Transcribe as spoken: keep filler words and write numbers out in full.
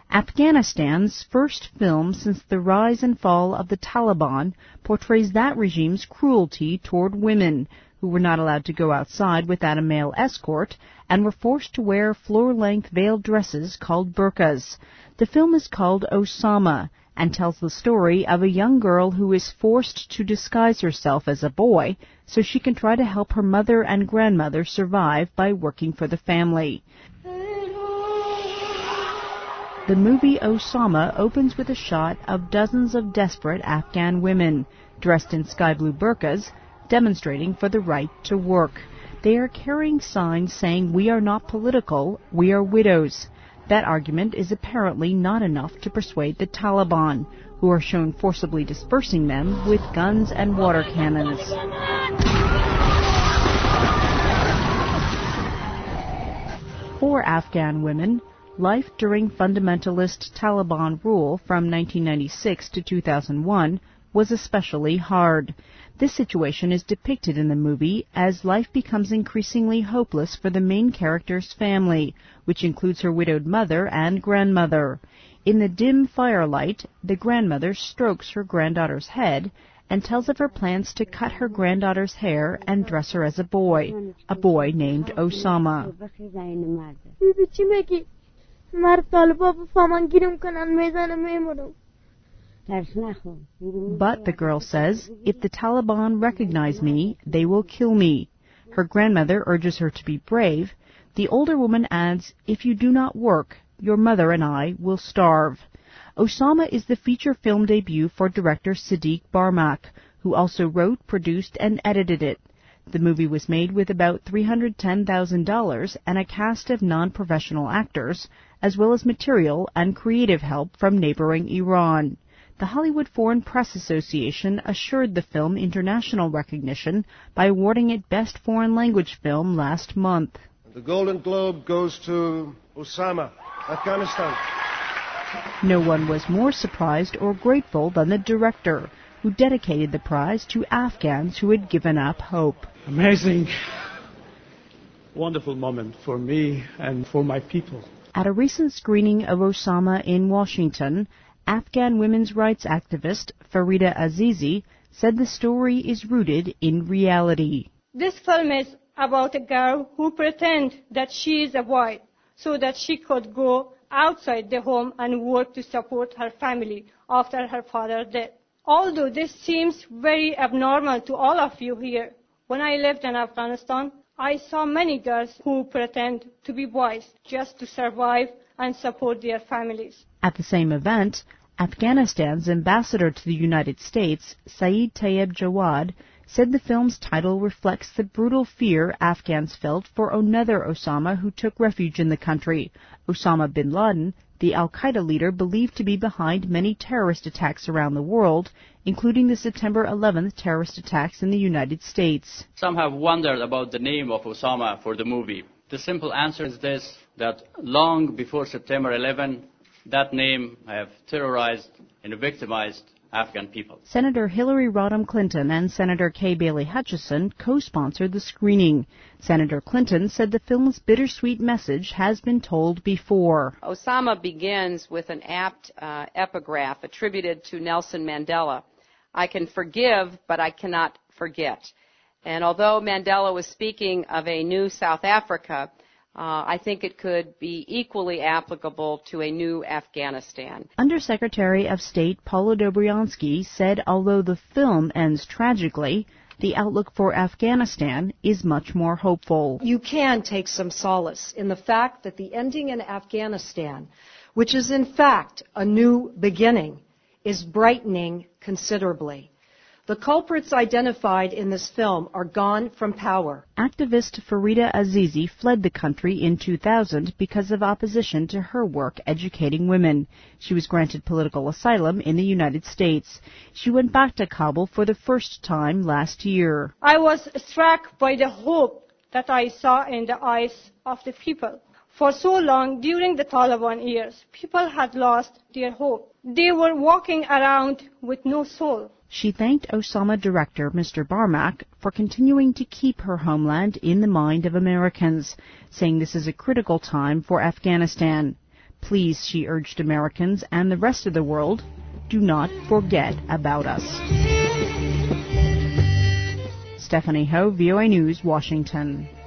Afghanistan's first film since the rise and fall of the Taliban portrays that regime's cruelty toward women, who were not allowed to go outside without a male escort and were forced to wear floor-length veiled dresses called burqas. The film is called Osama and tells the story of a young girl who is forced to disguise herself as a boy so she can try to help her mother and grandmother survive by working for the family. The movie Osama opens with a shot of dozens of desperate Afghan women, dressed in sky-blue burqas, demonstrating for the right to work. They are carrying signs saying, "We are not political, we are widows." That argument is apparently not enough to persuade the Taliban, who are shown forcibly dispersing them with guns and water cannons. For Afghan women, life during fundamentalist Taliban rule from nineteen ninety-six to two thousand one was especially hard. This situation is depicted in the movie as life becomes increasingly hopeless for the main character's family, which includes her widowed mother and grandmother. In the dim firelight, the grandmother strokes her granddaughter's head and tells of her plans to cut her granddaughter's hair and dress her as a boy, a boy named Osama. But, the girl says, if the Taliban recognize me, they will kill me. Her grandmother urges her to be brave. The older woman adds, if you do not work, your mother and I will starve. Osama is the feature film debut for director Sadiq Barmak, who also wrote, produced, and edited it. The movie was made with about three hundred ten thousand dollars and a cast of non-professional actors, as well as material and creative help from neighboring Iran. The Hollywood Foreign Press Association assured the film international recognition by awarding it Best Foreign Language Film last month. The Golden Globe goes to Osama, Afghanistan. No one was more surprised or grateful than the director, who dedicated the prize to Afghans who had given up hope. Amazing, wonderful moment for me and for my people. At a recent screening of Osama in Washington, Afghan women's rights activist Farida Azizi said the story is rooted in reality. This film is about a girl who pretends that she is a wife so that she could go outside the home and work to support her family after her father's death. Although this seems very abnormal to all of you here, when I lived in Afghanistan, I saw many girls who pretend to be wives just to survive and support their families. At the same event, Afghanistan's ambassador to the United States, Saeed Tayyib Jawad, said the film's title reflects the brutal fear Afghans felt for another Osama who took refuge in the country, Osama bin Laden, the al-Qaeda leader believed to be behind many terrorist attacks around the world, including the September eleventh terrorist attacks in the United States. Some have wondered about the name of Osama for the movie. The simple answer is this, that long before September eleventh, that name have terrorized and victimized Afghan people. Senator Hillary Rodham Clinton and Senator Kay Bailey Hutchison co-sponsored the screening. Senator Clinton said the film's bittersweet message has been told before. Osama begins with an apt uh, epigraph attributed to Nelson Mandela. I can forgive, but I cannot forget. And although Mandela was speaking of a new South Africa, Uh, I think it could be equally applicable to a new Afghanistan. Undersecretary of State Paula Dobriansky said although the film ends tragically, the outlook for Afghanistan is much more hopeful. You can take some solace in the fact that the ending in Afghanistan, which is in fact a new beginning, is brightening considerably. The culprits identified in this film are gone from power. Activist Farida Azizi fled the country in two thousand because of opposition to her work educating women. She was granted political asylum in the United States. She went back to Kabul for the first time last year. I was struck by the hope that I saw in the eyes of the people. For so long, during the Taliban years, people had lost their hope. They were walking around with no soul. She thanked Osama director Mister Barmak for continuing to keep her homeland in the mind of Americans, saying this is a critical time for Afghanistan. Please, she urged Americans and the rest of the world, do not forget about us. Stephanie Ho, V O A News, Washington.